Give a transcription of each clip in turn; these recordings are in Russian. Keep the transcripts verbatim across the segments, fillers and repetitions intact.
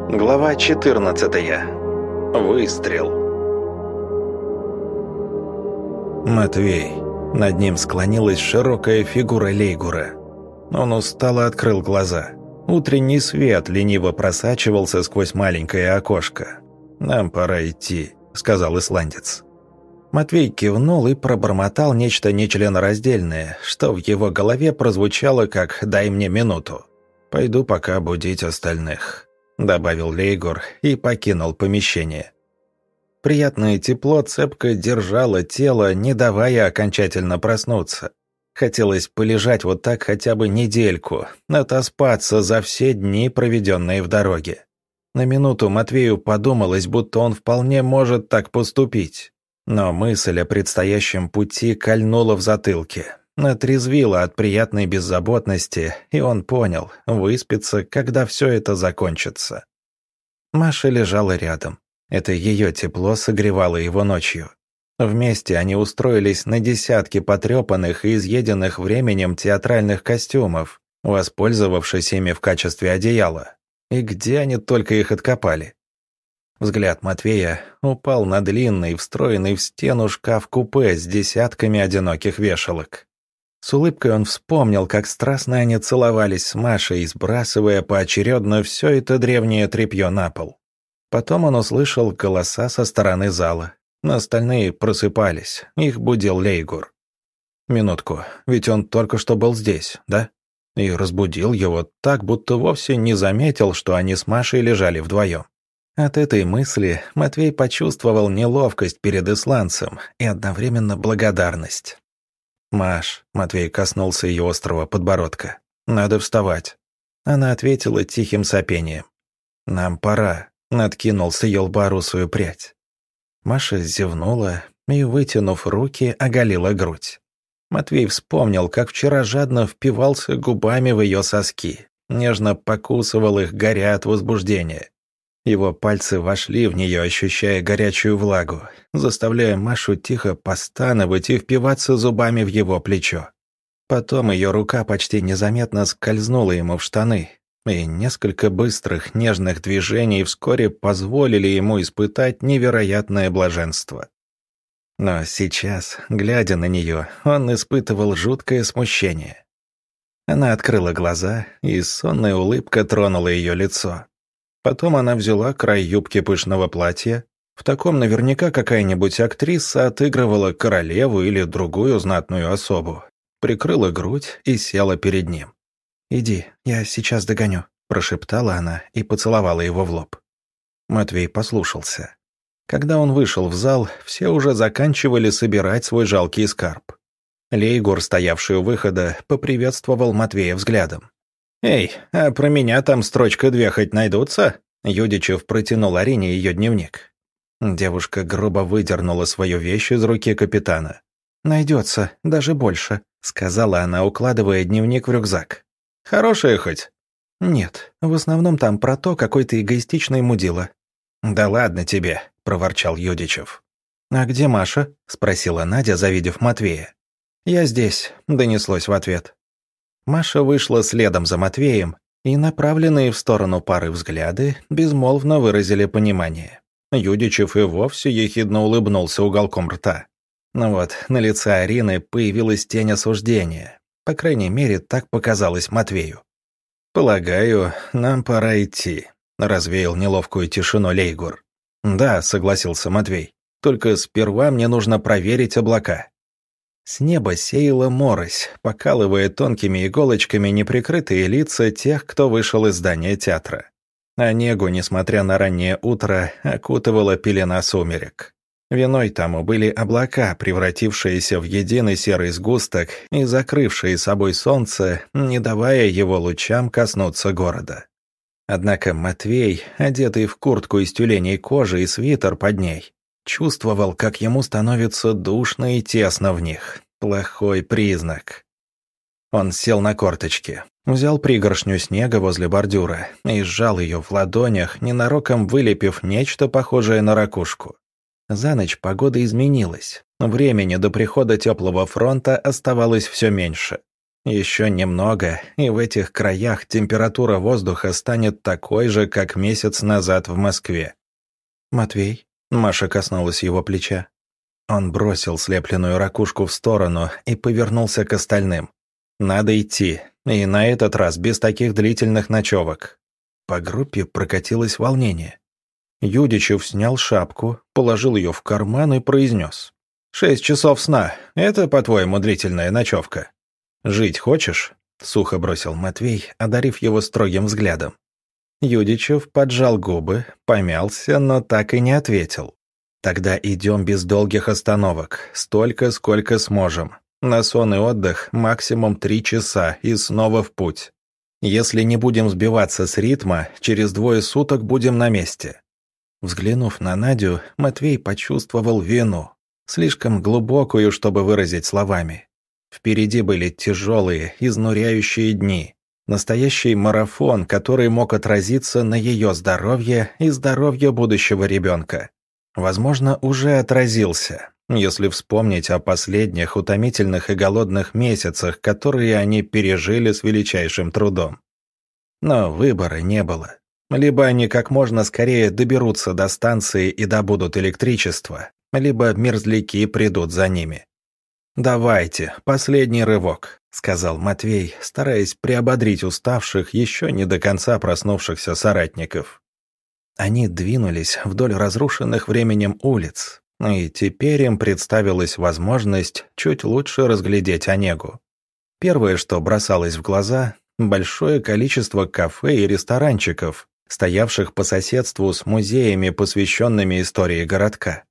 Глава четырнадцатая. Выстрел. Матвей. Над ним склонилась широкая фигура Лейгура. Он устало открыл глаза. Утренний свет лениво просачивался сквозь маленькое окошко. «Нам пора идти», — сказал исландец. Матвей кивнул и пробормотал нечто нечленораздельное, что в его голове прозвучало как «дай мне минуту». «Пойду пока будить остальных», — добавил Лейгур и покинул помещение. Приятное тепло цепко держало тело, не давая окончательно проснуться. Хотелось полежать вот так хотя бы недельку, отоспаться за все дни, проведенные в дороге. На минуту Матвею подумалось, будто он вполне может так поступить. Но мысль о предстоящем пути кольнула в затылке, отрезвила от приятной беззаботности, и он понял, выспится, когда все это закончится. Маша лежала рядом. Это ее тепло согревало его ночью. Вместе они устроились на десятки потрепанных и изъеденных временем театральных костюмов, воспользовавшись ими в качестве одеяла. И где они только их откопали? Взгляд Матвея упал на длинный, встроенный в стену шкаф-купе с десятками одиноких вешалок. С улыбкой он вспомнил, как страстно они целовались с Машей, сбрасывая поочередно все это древнее тряпье на пол. Потом он услышал голоса со стороны зала. Но остальные просыпались, их будил Лейгур. Минутку, ведь он только что был здесь, да? И разбудил его так, будто вовсе не заметил, что они с Машей лежали вдвоем. От этой мысли Матвей почувствовал неловкость перед исландцем и одновременно благодарность. «Маш», — Матвей коснулся ее острого подбородка, — «надо вставать». Она ответила тихим сопением. «Нам пора», — откинул с ее лба русую прядь. Маша зевнула и, вытянув руки, оголила грудь. Матвей вспомнил, как вчера жадно впивался губами в ее соски, нежно покусывал их, горя от возбуждения. Его пальцы вошли в нее, ощущая горячую влагу, заставляя Машу тихо постановать и впиваться зубами в его плечо. Потом ее рука почти незаметно скользнула ему в штаны, и несколько быстрых нежных движений вскоре позволили ему испытать невероятное блаженство. Но сейчас, глядя на нее, он испытывал жуткое смущение. Она открыла глаза, и сонная улыбка тронула ее лицо. Потом она взяла край юбки пышного платья. В таком наверняка какая-нибудь актриса отыгрывала королеву или другую знатную особу. Прикрыла грудь и села перед ним. «Иди, я сейчас догоню», — прошептала она и поцеловала его в лоб. Матвей послушался. Когда он вышел в зал, все уже заканчивали собирать свой жалкий скарб. Лейгур, стоявший у выхода, поприветствовал Матвея взглядом. «Эй, а про меня там строчка-две хоть найдутся?» Юдичев протянул Арине ее дневник. Девушка грубо выдернула свою вещь из руки капитана. «Найдется, даже больше», — сказала она, укладывая дневник в рюкзак. «Хорошая хоть?» «Нет, в основном там про то, какой ты эгоистичный мудила». «Да ладно тебе», — проворчал Юдичев. «А где Маша?» — спросила Надя, завидев Матвея. «Я здесь», — донеслось в ответ. Маша вышла следом за Матвеем, и направленные в сторону пары взгляды безмолвно выразили понимание. Юдичев и вовсе ехидно улыбнулся уголком рта. Но вот на лице Арины появилась тень осуждения. По крайней мере, так показалось Матвею. «Полагаю, нам пора идти», — развеял неловкую тишину Лейгур. «Да», — согласился Матвей, — «только сперва мне нужно проверить облака». С неба сеяла морось, покалывая тонкими иголочками неприкрытые лица тех, кто вышел из здания театра. А небо, несмотря на раннее утро, окутывала пелена сумерек. Виной тому были облака, превратившиеся в единый серый сгусток и закрывшие собой солнце, не давая его лучам коснуться города. Однако Матвей, одетый в куртку из тюленей кожи и свитер под ней, чувствовал, как ему становится душно и тесно в них. Плохой признак. Он сел на корточки, взял пригоршню снега возле бордюра и сжал ее в ладонях, ненароком вылепив нечто похожее на ракушку. За ночь погода изменилась. Времени до прихода теплого фронта оставалось все меньше. Еще немного, и в этих краях температура воздуха станет такой же, как месяц назад в Москве. «Матвей?» — Маша коснулась его плеча. Он бросил слепленную ракушку в сторону и повернулся к остальным. «Надо идти, и на этот раз без таких длительных ночевок». По группе прокатилось волнение. Юдичев снял шапку, положил ее в карман и произнес. «Шесть часов сна. Это, по-твоему, длительная ночевка?» «Жить хочешь?» — сухо бросил Матвей, одарив его строгим взглядом. Юдичев поджал губы, помялся, но так и не ответил. «Тогда идем без долгих остановок, столько, сколько сможем. На сон и отдых максимум три часа и снова в путь. Если не будем сбиваться с ритма, через двое суток будем на месте». Взглянув на Надю, Матвей почувствовал вину, слишком глубокую, чтобы выразить словами. Впереди были тяжелые, изнуряющие дни. Настоящий марафон, который мог отразиться на ее здоровье и здоровье будущего ребенка. Возможно, уже отразился, если вспомнить о последних утомительных и голодных месяцах, которые они пережили с величайшим трудом. Но выбора не было. Либо они как можно скорее доберутся до станции и добудут электричество, либо мерзляки придут за ними. «Давайте, последний рывок», — сказал Матвей, стараясь приободрить уставших, еще не до конца проснувшихся соратников. Они двинулись вдоль разрушенных временем улиц, и теперь им представилась возможность чуть лучше разглядеть Онегу. Первое, что бросалось в глаза — большое количество кафе и ресторанчиков, стоявших по соседству с музеями, посвященными истории городка.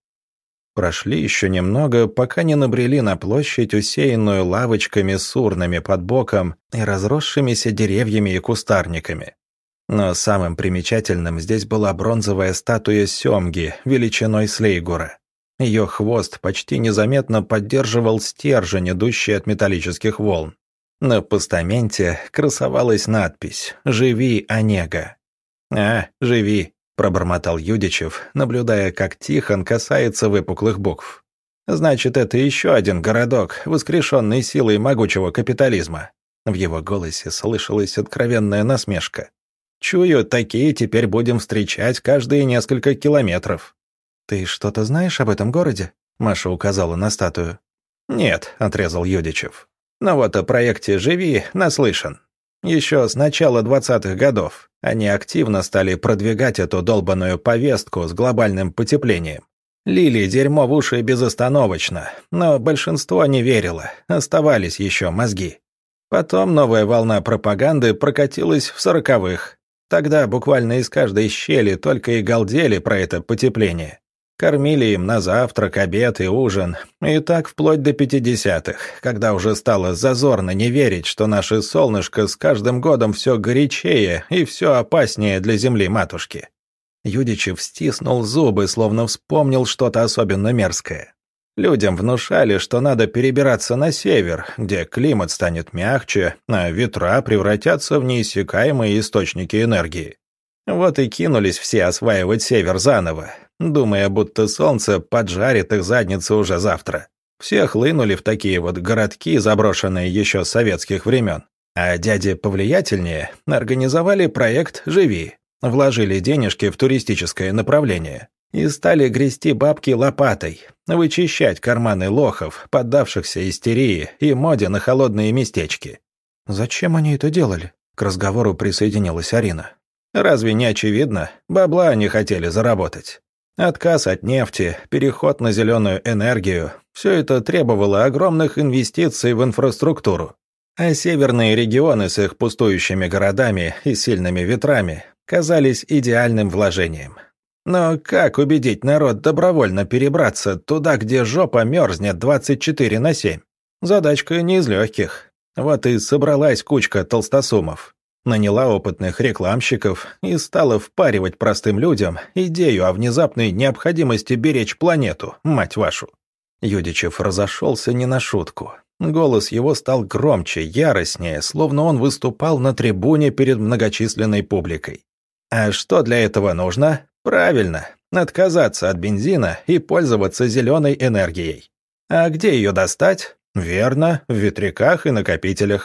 Прошли еще немного, пока не набрели на площадь, усеянную лавочками с урнами под боком и разросшимися деревьями и кустарниками. Но самым примечательным здесь была бронзовая статуя Сёмги величиной с лейгура. Ее хвост почти незаметно поддерживал стержень, идущий от металлических волн. На постаменте красовалась надпись «Живи, Онега». «А, живи», — пробормотал Юдичев, наблюдая, как Тихон касается выпуклых букв. «Значит, это еще один городок, воскрешенный силой могучего капитализма». В его голосе слышалась откровенная насмешка. «Чую, такие теперь будем встречать каждые несколько километров». «Ты что-то знаешь об этом городе?» — Маша указала на статую. «Нет», — отрезал Юдичев. «Но вот о проекте «Живи» наслышан. Еще с начала двадцатых годов они активно стали продвигать эту долбаную повестку с глобальным потеплением. Лили дерьмо в уши безостановочно, но большинство не верило, оставались еще мозги. Потом новая волна пропаганды прокатилась в сороковых. Тогда буквально из каждой щели только и галдели про это потепление. Кормили им на завтрак, обед и ужин. И так вплоть до пятидесятых, когда уже стало зазорно не верить, что наше солнышко с каждым годом все горячее и все опаснее для земли-матушки. Юдичев стиснул зубы, словно вспомнил что-то особенно мерзкое. Людям внушали, что надо перебираться на север, где климат станет мягче, а ветра превратятся в неиссякаемые источники энергии. Вот и кинулись все осваивать север заново, думая, будто солнце поджарит их задницы уже завтра. Все хлынули в такие вот городки, заброшенные еще с советских времен. А дяди повлиятельнее организовали проект «Живи», вложили денежки в туристическое направление и стали грести бабки лопатой, вычищать карманы лохов, поддавшихся истерии и моде на холодные местечки. «Зачем они это делали?» — к разговору присоединилась Арина. «Разве не очевидно? Бабла они хотели заработать. Отказ от нефти, переход на зеленую энергию – все это требовало огромных инвестиций в инфраструктуру. А северные регионы с их пустующими городами и сильными ветрами казались идеальным вложением. Но как убедить народ добровольно перебраться туда, где жопа мерзнет двадцать четыре на семь? Задачка не из легких. Вот и собралась кучка толстосумов. Наняла опытных рекламщиков и стала впаривать простым людям идею о внезапной необходимости беречь планету, мать вашу. Юдичев разошелся не на шутку. Голос его стал громче, яростнее, словно он выступал на трибуне перед многочисленной публикой. А что для этого нужно? Правильно, отказаться от бензина и пользоваться зеленой энергией. А где ее достать? Верно, в ветряках и накопителях.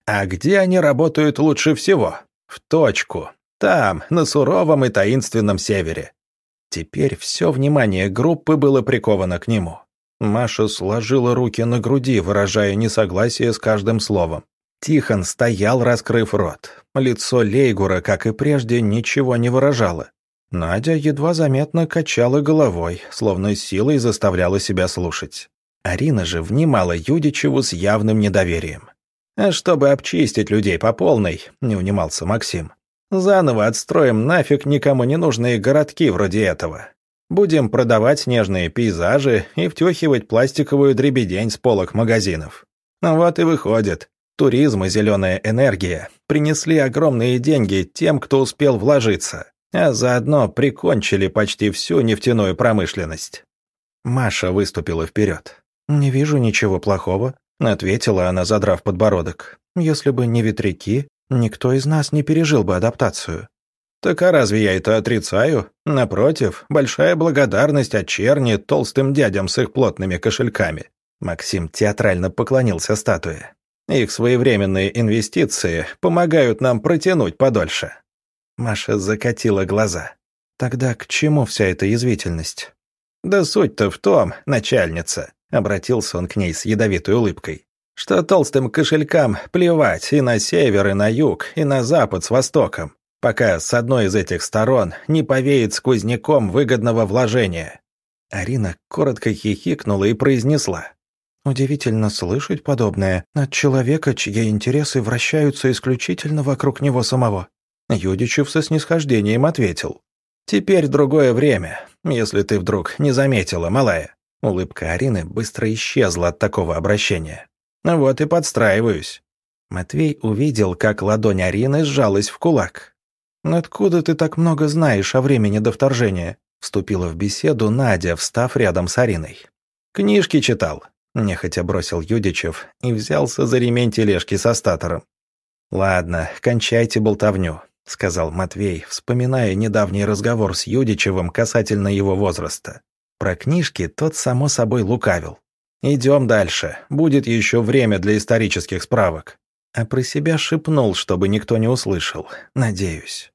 А где они работают лучше всего? В точку. Там, на суровом и таинственном севере. Теперь все внимание группы было приковано к нему. Маша сложила руки на груди, выражая несогласие с каждым словом. Тихон стоял, раскрыв рот. Лицо Лейгура, как и прежде, ничего не выражало. Надя едва заметно качала головой, словно силой заставляла себя слушать. Арина же внимала Юдичеву с явным недоверием. «А чтобы обчистить людей по полной», — не унимался Максим, «заново отстроим нафиг никому не нужные городки вроде этого. Будем продавать нежные пейзажи и втюхивать пластиковую дребедень с полок магазинов. Вот и выходит, туризм и зеленая энергия принесли огромные деньги тем, кто успел вложиться, а заодно прикончили почти всю нефтяную промышленность». Маша выступила вперед. «Не вижу ничего плохого», — ответила она, задрав подбородок. «Если бы не ветряки, никто из нас не пережил бы адаптацию». «Так а разве я это отрицаю? Напротив, большая благодарность от черни толстым дядям с их плотными кошельками». Максим театрально поклонился статуе. «Их своевременные инвестиции помогают нам протянуть подольше». Маша закатила глаза. «Тогда к чему вся эта язвительность?» «Да суть-то в том, начальница», — обратился он к ней с ядовитой улыбкой, «что толстым кошелькам плевать и на север, и на юг, и на запад с востоком, пока с одной из этих сторон не повеет сквозняком выгодного вложения». Арина коротко хихикнула и произнесла. «Удивительно слышать подобное от человека, чьи интересы вращаются исключительно вокруг него самого». Юдичев со снисхождением ответил. «Теперь другое время, если ты вдруг не заметила, малая». Улыбка Арины быстро исчезла от такого обращения. «Вот и подстраиваюсь». Матвей увидел, как ладонь Арины сжалась в кулак. «Откуда ты так много знаешь о времени до вторжения?» Вступила в беседу Надя, встав рядом с Ариной. «Книжки читал», — нехотя бросил Юдичев и взялся за ремень тележки со статором. «Ладно, кончайте болтовню», — сказал Матвей, вспоминая недавний разговор с Юдичевым касательно его возраста. Про книжки тот, само собой, лукавил. «Идем дальше, будет еще время для исторических справок». А про себя шепнул, чтобы никто не услышал. «Надеюсь».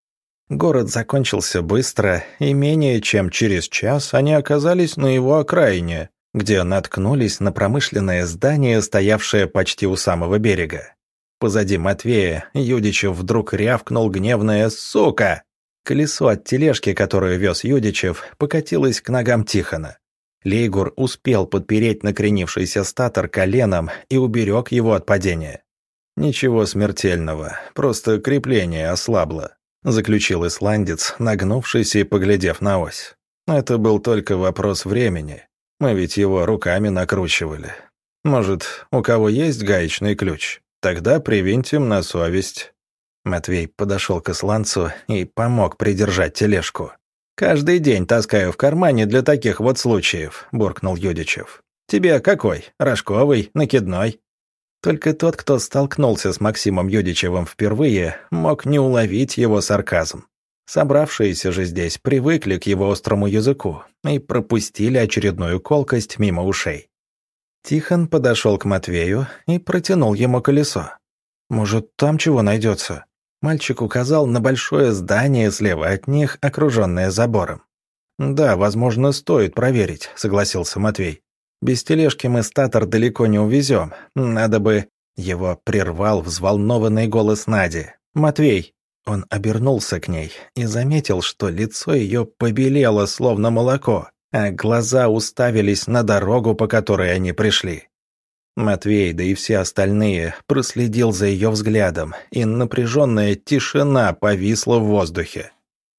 Город закончился быстро, и менее чем через час они оказались на его окраине, где наткнулись на промышленное здание, стоявшее почти у самого берега. Позади Матвея Юдичев вдруг рявкнул гневное «Сука!». Колесо от тележки, которую вез Юдичев, покатилось к ногам Тихона. Лейгур успел подпереть накренившийся статор коленом и уберег его от падения. «Ничего смертельного, просто крепление ослабло», — заключил исландец, нагнувшись и поглядев на ось. «Это был только вопрос времени. Мы ведь его руками накручивали. Может, у кого есть гаечный ключ? Тогда привинтим на совесть». Матвей подошел к исландцу и помог придержать тележку. «Каждый день таскаю в кармане для таких вот случаев», — буркнул Юдичев. «Тебе какой? Рожковый? Накидной?» Только тот, кто столкнулся с Максимом Юдичевым впервые, мог не уловить его сарказм. Собравшиеся же здесь привыкли к его острому языку и пропустили очередную колкость мимо ушей. Тихон подошел к Матвею и протянул ему колесо. «Может, там чего найдется?» Мальчик указал на большое здание слева от них, окруженное забором. «Да, возможно, стоит проверить», — согласился Матвей. «Без тележки мы статор далеко не увезем. Надо бы...» Его прервал взволнованный голос Нади. «Матвей!» Он обернулся к ней и заметил, что лицо ее побелело, словно молоко, а глаза уставились на дорогу, по которой они пришли. Матвей, да и все остальные, проследил за ее взглядом, и напряженная тишина повисла в воздухе.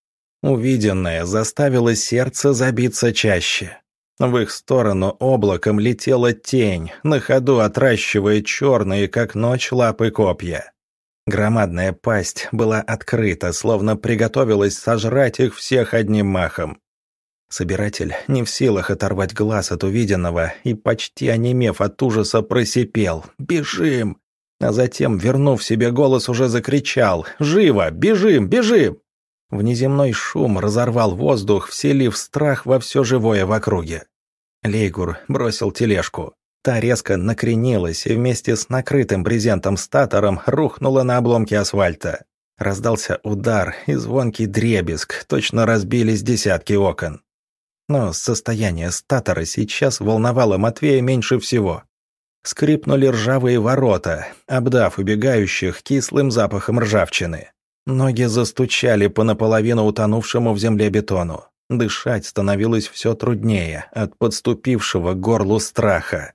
Увиденное заставило сердце забиться чаще. В их сторону облаком летела тень, на ходу отращивая черные, как ночь, лапы копья. Громадная пасть была открыта, словно приготовилась сожрать их всех одним махом. Собиратель, не в силах оторвать глаз от увиденного и, почти онемев от ужаса, просипел «Бежим!», а затем, вернув себе голос, уже закричал «Живо! Бежим! Бежим!». Внеземной шум разорвал воздух, вселив страх во все живое в округе. Лейгур бросил тележку. Та резко накренилась и вместе с накрытым брезентом статором рухнула на обломки асфальта. Раздался удар и звонкий дребезг, точно разбились десятки окон. Но состояние статора сейчас волновало Матвея меньше всего. Скрипнули ржавые ворота, обдав убегающих кислым запахом ржавчины. Ноги застучали по наполовину утонувшему в земле бетону. Дышать становилось все труднее от подступившего к горлу страха.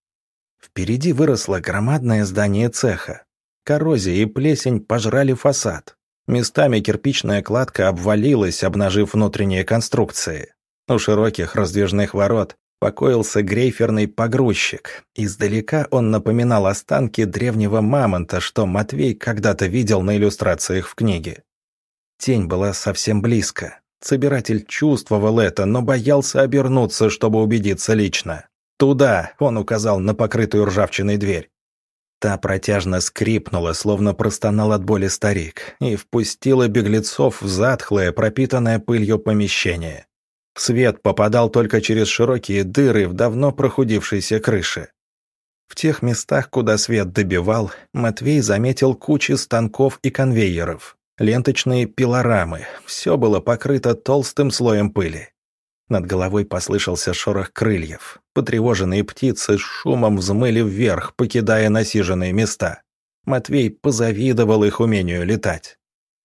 Впереди выросло громадное здание цеха. Коррозия и плесень пожрали фасад. Местами кирпичная кладка обвалилась, обнажив внутренние конструкции. У широких раздвижных ворот покоился грейферный погрузчик. Издалека он напоминал останки древнего мамонта, что Матвей когда-то видел на иллюстрациях в книге. Тень была совсем близко. Собиратель чувствовал это, но боялся обернуться, чтобы убедиться лично. «Туда!» — он указал на покрытую ржавчиной дверь. Та протяжно скрипнула, словно простонал от боли старик, и впустила беглецов в затхлое, пропитанное пылью помещение. Свет попадал только через широкие дыры в давно прохудившейся крыше. В тех местах, куда свет добивал, Матвей заметил кучи станков и конвейеров, ленточные пилорамы, все было покрыто толстым слоем пыли. Над головой послышался шорох крыльев. Потревоженные птицы с шумом взмыли вверх, покидая насиженные места. Матвей позавидовал их умению летать.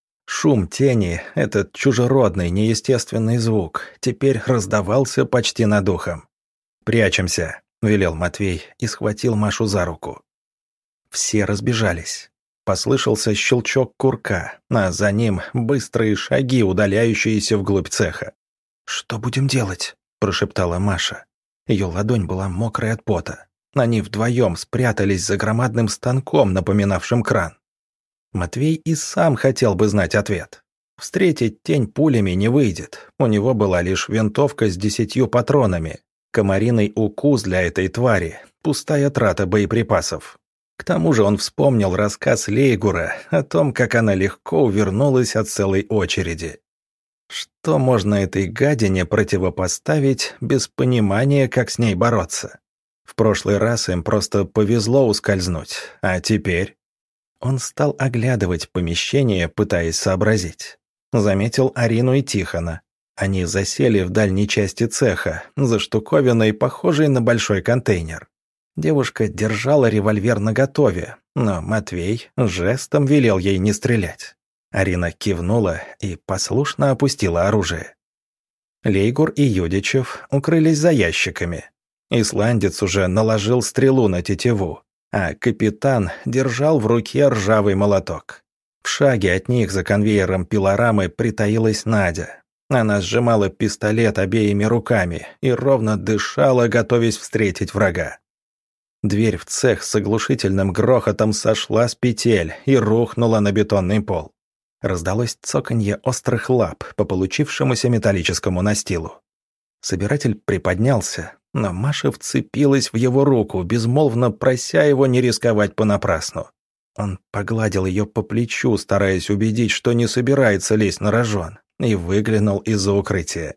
Шум тени, этот чужеродный, неестественный звук, теперь раздавался почти над ухом. «Прячемся», — велел Матвей и схватил Машу за руку. Все разбежались. Послышался щелчок курка, а за ним быстрые шаги, удаляющиеся вглубь цеха. «Что будем делать?» – прошептала Маша. Ее ладонь была мокрая от пота. Они вдвоем спрятались за громадным станком, напоминавшим кран. Матвей и сам хотел бы знать ответ. Встретить тень пулями не выйдет. У него была лишь винтовка с десятью патронами. Комариный укус для этой твари – пустая трата боеприпасов. К тому же он вспомнил рассказ Лейгура о том, как она легко увернулась от целой очереди. Что можно этой гадине противопоставить без понимания, как с ней бороться? В прошлый раз им просто повезло ускользнуть, а теперь... Он стал оглядывать помещение, пытаясь сообразить. Заметил Арину и Тихона. Они засели в дальней части цеха, за штуковиной, похожей на большой контейнер. Девушка держала револьвер наготове, но Матвей жестом велел ей не стрелять. Арина кивнула и послушно опустила оружие. Лейгур и Юдичев укрылись за ящиками. Исландец уже наложил стрелу на тетиву, а капитан держал в руке ржавый молоток. В шаге от них за конвейером пилорамы притаилась Надя. Она сжимала пистолет обеими руками и ровно дышала, готовясь встретить врага. Дверь в цех с оглушительным грохотом сошла с петель и рухнула на бетонный пол. Раздалось цоканье острых лап по получившемуся металлическому настилу. Собиратель приподнялся, но Маша вцепилась в его руку, безмолвно прося его не рисковать понапрасну. Он погладил ее по плечу, стараясь убедить, что не собирается лезть на рожон, и выглянул из-за укрытия.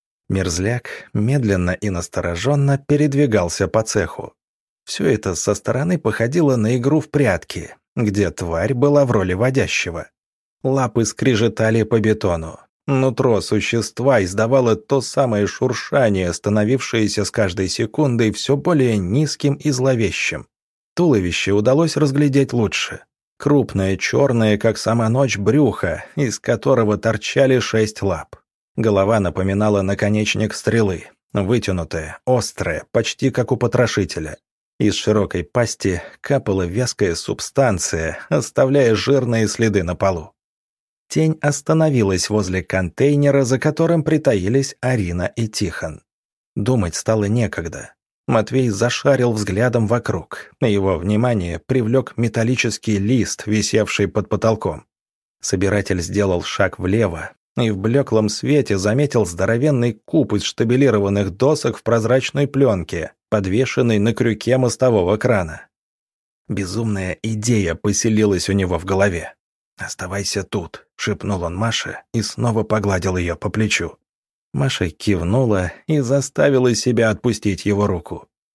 Мерзляк медленно и настороженно передвигался по цеху. Все это со стороны походило на игру в прятки, где тварь была в роли водящего. Лапы скрежетали по бетону. Нутро существа издавало то самое шуршание, становившееся с каждой секундой все более низким и зловещим. Туловище удалось разглядеть лучше. Крупное, черное, как сама ночь, брюхо, из которого торчали шесть лап. Голова напоминала наконечник стрелы, вытянутая, острая, почти как у потрошителя. Из широкой пасти капала вязкая субстанция, оставляя жирные следы на полу. Тень остановилась возле контейнера, за которым притаились Арина и Тихон. Думать стало некогда. Матвей зашарил взглядом вокруг. Его внимание привлек металлический лист, висевший под потолком. Собиратель сделал шаг влево и в блеклом свете заметил здоровенный куб из штабелированных досок в прозрачной пленке, подвешенный на крюке мостового крана. Безумная идея поселилась у него в голове. «Оставайся тут», — шепнул он Маше и снова погладил ее по плечу. Маша кивнула и заставила себя отпустить его руку.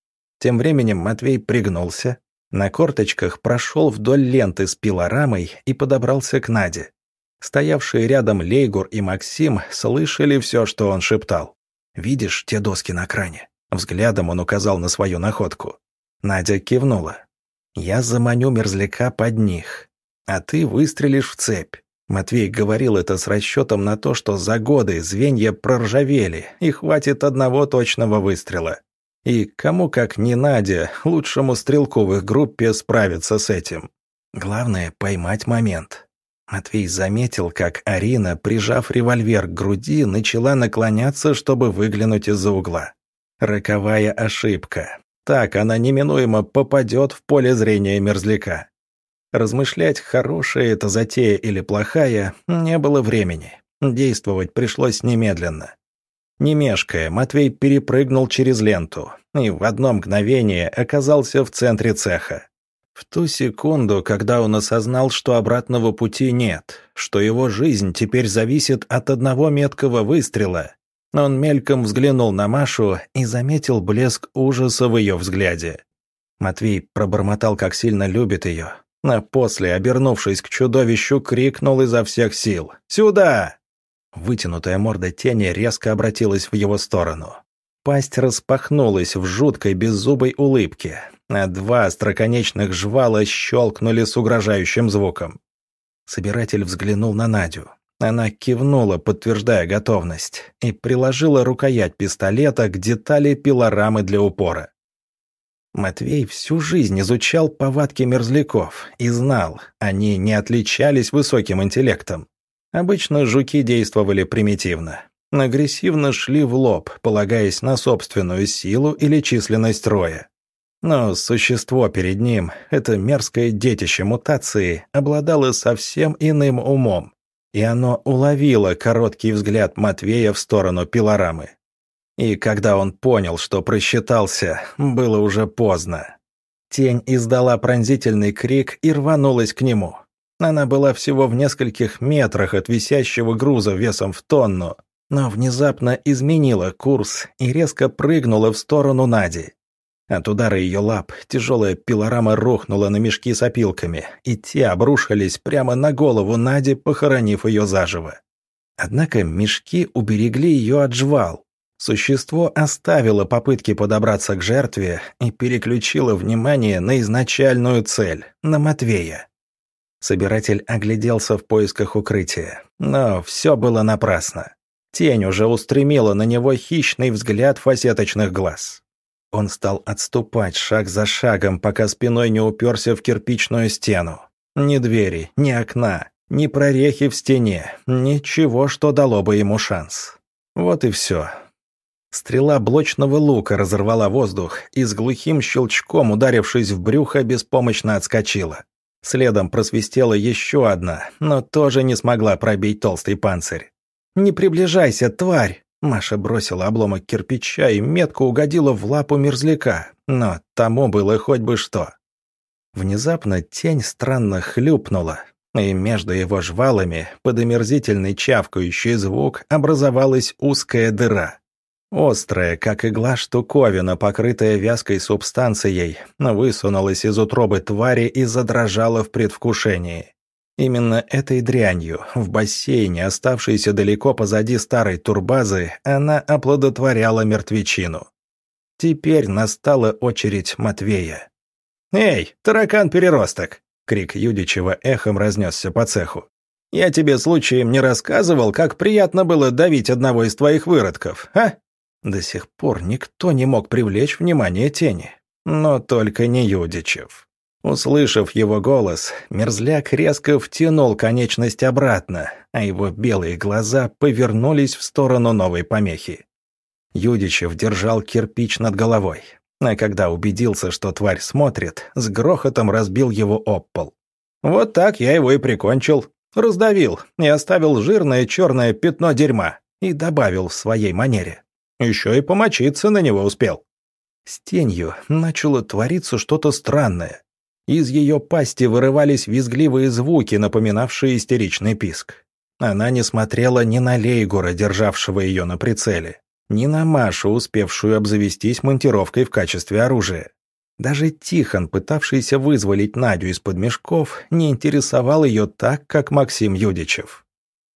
Тем временем Матвей пригнулся, на корточках прошел вдоль ленты с пилорамой и подобрался к Наде. Стоявшие рядом Лейгур и Максим слышали все, что он шептал. «Видишь те доски на кране?» Взглядом он указал на свою находку. Надя кивнула. «Я заманю мерзляка под них, а ты выстрелишь в цепь». Матвей говорил это с расчетом на то, что за годы звенья проржавели, и хватит одного точного выстрела. И кому, как не Надя, лучшему стрелку в их группе, справиться с этим. Главное — поймать момент. Матвей заметил, как Арина, прижав револьвер к груди, начала наклоняться, чтобы выглянуть из-за угла. Роковая ошибка. Так она неминуемо попадет в поле зрения мерзляка. Размышлять, хорошая это затея или плохая, не было времени. Действовать пришлось немедленно. Не мешкая, Матвей перепрыгнул через ленту и в одно мгновение оказался в центре цеха. В ту секунду, когда он осознал, что обратного пути нет, что его жизнь теперь зависит от одного меткого выстрела, он мельком взглянул на Машу и заметил блеск ужаса в ее взгляде. Матвей пробормотал, как сильно любит ее, а после, обернувшись к чудовищу, крикнул изо всех сил: «Сюда!» Вытянутая морда тени резко обратилась в его сторону. Пасть распахнулась в жуткой беззубой улыбке, а два остроконечных жвала щелкнули с угрожающим звуком. Собиратель взглянул на Надю. Она кивнула, подтверждая готовность, и приложила рукоять пистолета к детали пилорамы для упора. Матвей всю жизнь изучал повадки мерзляков и знал, они не отличались высоким интеллектом. Обычно жуки действовали примитивно. Агрессивно шли в лоб, полагаясь на собственную силу или численность роя. Но существо перед ним, это мерзкое детище мутации, обладало совсем иным умом, и оно уловило короткий взгляд Матвея в сторону пилорамы. И когда он понял, что просчитался, было уже поздно. Тень издала пронзительный крик и рванулась к нему. Она была всего в нескольких метрах от висящего груза весом в тонну, но внезапно изменила курс и резко прыгнула в сторону Нади. От удара ее лап тяжелая пилорама рухнула на мешки с опилками, и те обрушились прямо на голову Нади, похоронив ее заживо. Однако мешки уберегли ее от жвал. Существо оставило попытки подобраться к жертве и переключило внимание на изначальную цель — на Матвея. Собиратель огляделся в поисках укрытия, но все было напрасно. Тень уже устремила на него хищный взгляд фасеточных глаз. Он стал отступать шаг за шагом, пока спиной не уперся в кирпичную стену. Ни двери, ни окна, ни прорехи в стене, ничего, что дало бы ему шанс. Вот и все. Стрела блочного лука разорвала воздух и с глухим щелчком, ударившись в брюхо, беспомощно отскочила. Следом просвистела еще одна, но тоже не смогла пробить толстый панцирь. «Не приближайся, тварь!» Маша бросила обломок кирпича и метко угодила в лапу мерзляка, но тому было хоть бы что. Внезапно тень странно хлюпнула, и между его жвалами, под омерзительный чавкающий звук, образовалась узкая дыра. Острая, как игла штуковина, покрытая вязкой субстанцией, высунулась из утробы твари и задрожала в предвкушении. Именно этой дрянью, в бассейне, оставшейся далеко позади старой турбазы, она оплодотворяла мертвечину. Теперь настала очередь Матвея. «Эй, таракан-переросток!» — крик Юдичева эхом разнесся по цеху. «Я тебе случаем не рассказывал, как приятно было давить одного из твоих выродков, а?» До сих пор никто не мог привлечь внимание тени, но только не Юдичев. Услышав его голос, мерзляк резко втянул конечность обратно, а его белые глаза повернулись в сторону новой помехи. Юдичев держал кирпич над головой, а когда убедился, что тварь смотрит, с грохотом разбил его об пол. «Вот так я его и прикончил. Раздавил и оставил жирное черное пятно дерьма», и добавил в своей манере. «Еще и помочиться на него успел». С тенью начало твориться что-то странное. Из ее пасти вырывались визгливые звуки, напоминавшие истеричный писк. Она не смотрела ни на Лейгура, державшего ее на прицеле, ни на Машу, успевшую обзавестись монтировкой в качестве оружия. Даже Тихон, пытавшийся вызволить Надю из-под мешков, не интересовал ее так, как Максим Юдичев.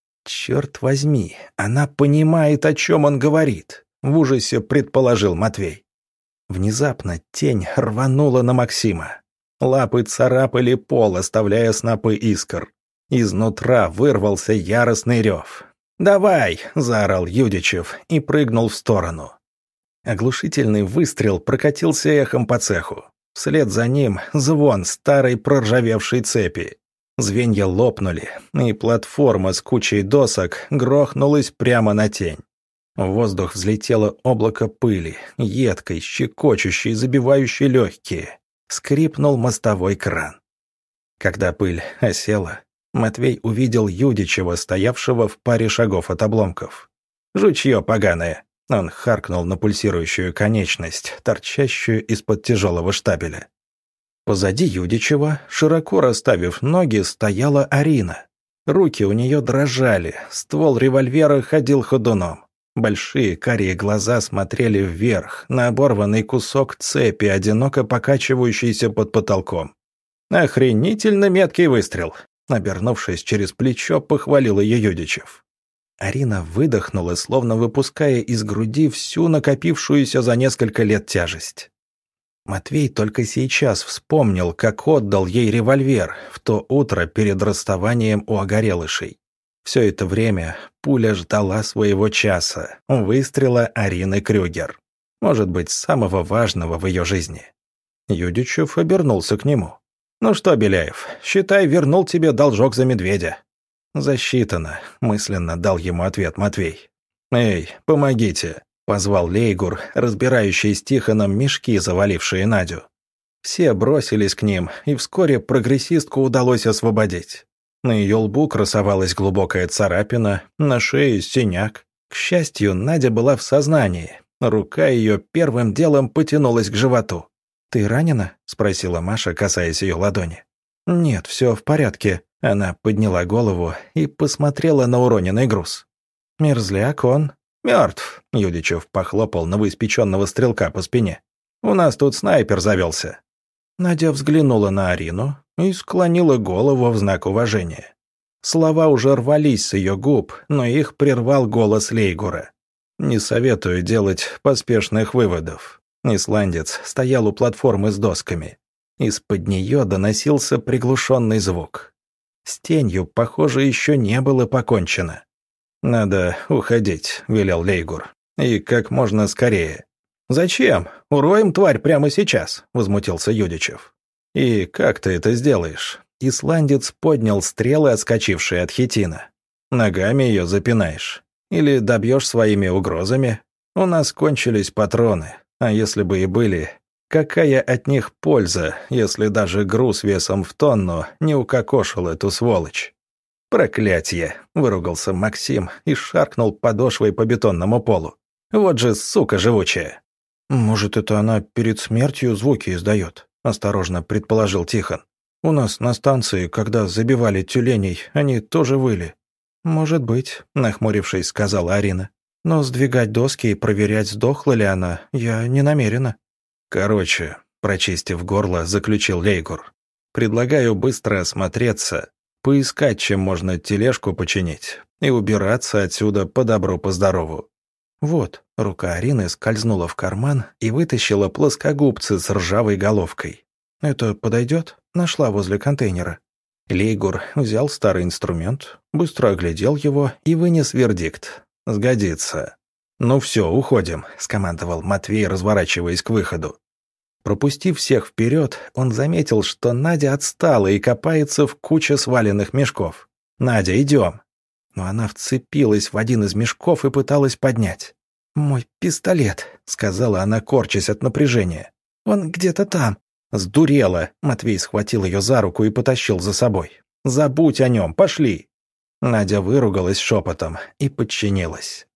«Черт возьми, она понимает, о чем он говорит», — в ужасе предположил Матвей. Внезапно тень рванула на Максима. Лапы царапали пол, оставляя снопы искр. Изнутра вырвался яростный рев. «Давай!» — заорал Юдичев и прыгнул в сторону. Оглушительный выстрел прокатился эхом по цеху. Вслед за ним звон старой проржавевшей цепи. Звенья лопнули, и платформа с кучей досок грохнулась прямо на тень. В воздух взлетело облако пыли, едкой, щекочущей, забивающей легкие. Скрипнул мостовой кран. Когда пыль осела, Матвей увидел Юдичева, стоявшего в паре шагов от обломков. «Жучье поганое!» Он харкнул на пульсирующую конечность, торчащую из-под тяжелого штабеля. Позади Юдичева, широко расставив ноги, стояла Арина. Руки у нее дрожали, ствол револьвера ходил ходуном. Большие карие глаза смотрели вверх, на оборванный кусок цепи, одиноко покачивающийся под потолком. «Охренительно меткий выстрел!» Обернувшись через плечо, похвалил ее Юдичев. Арина выдохнула, словно выпуская из груди всю накопившуюся за несколько лет тяжесть. Матвей только сейчас вспомнил, как отдал ей револьвер в то утро перед расставанием у Огорелышей. Все это время пуля ждала своего часа, выстрела Арины Крюгер. Может быть, самого важного в ее жизни. Юдичев обернулся к нему. «Ну что, Беляев, считай, вернул тебе должок за медведя». «Засчитано», — мысленно дал ему ответ Матвей. «Эй, помогите», — позвал Лейгур, разбирающий с Тихоном мешки, завалившие Надю. Все бросились к ним, и вскоре прогрессистку удалось освободить. На ее лбу красовалась глубокая царапина, на шее синяк. К счастью, Надя была в сознании. Рука ее первым делом потянулась к животу. «Ты ранена?» — спросила Маша, касаясь ее ладони. «Нет, все в порядке». Она подняла голову и посмотрела на уроненный груз. «Мерзляк он». «Мертв», — Юдичев похлопал новоиспеченного стрелка по спине. «У нас тут снайпер завелся». Надя взглянула на Арину и склонила голову в знак уважения. Слова уже рвались с ее губ, но их прервал голос Лейгура. «Не советую делать поспешных выводов». Исландец стоял у платформы с досками. Из-под нее доносился приглушенный звук. С тенью, похоже, еще не было покончено. «Надо уходить», — велел Лейгур. «И как можно скорее». «Зачем? Уроем тварь прямо сейчас», — возмутился Юдичев. «И как ты это сделаешь?» Исландец поднял стрелы, отскочившие от хитина. «Ногами ее запинаешь. Или добьешь своими угрозами. У нас кончились патроны, а если бы и были, какая от них польза, если даже груз весом в тонну не укокошил эту сволочь?» «Проклятье!» — выругался Максим и шаркнул подошвой по бетонному полу. «Вот же сука живучая!» «Может, это она перед смертью звуки издает?» — осторожно предположил Тихон. «У нас на станции, когда забивали тюленей, они тоже выли». «Может быть», — нахмурившись, сказала Арина. «Но сдвигать доски и проверять, сдохла ли она, я не намерена». «Короче», — прочистив горло, заключил Лейгур. «Предлагаю быстро осмотреться, поискать, чем можно тележку починить, и убираться отсюда по добру, по здорову». «Вот», — рука Арины скользнула в карман и вытащила плоскогубцы с ржавой головкой. «Это подойдет?» — нашла возле контейнера. Лейгур взял старый инструмент, быстро оглядел его и вынес вердикт. «Сгодится». «Ну все, уходим», — скомандовал Матвей, разворачиваясь к выходу. Пропустив всех вперед, он заметил, что Надя отстала и копается в куче сваленных мешков. «Надя, идем». Но она вцепилась в один из мешков и пыталась поднять. «Мой пистолет», — сказала она, корчась от напряжения. «Он где-то там». «Сдурела», — Матвей схватил ее за руку и потащил за собой. «Забудь о нем, пошли». Надя выругалась шепотом и подчинилась.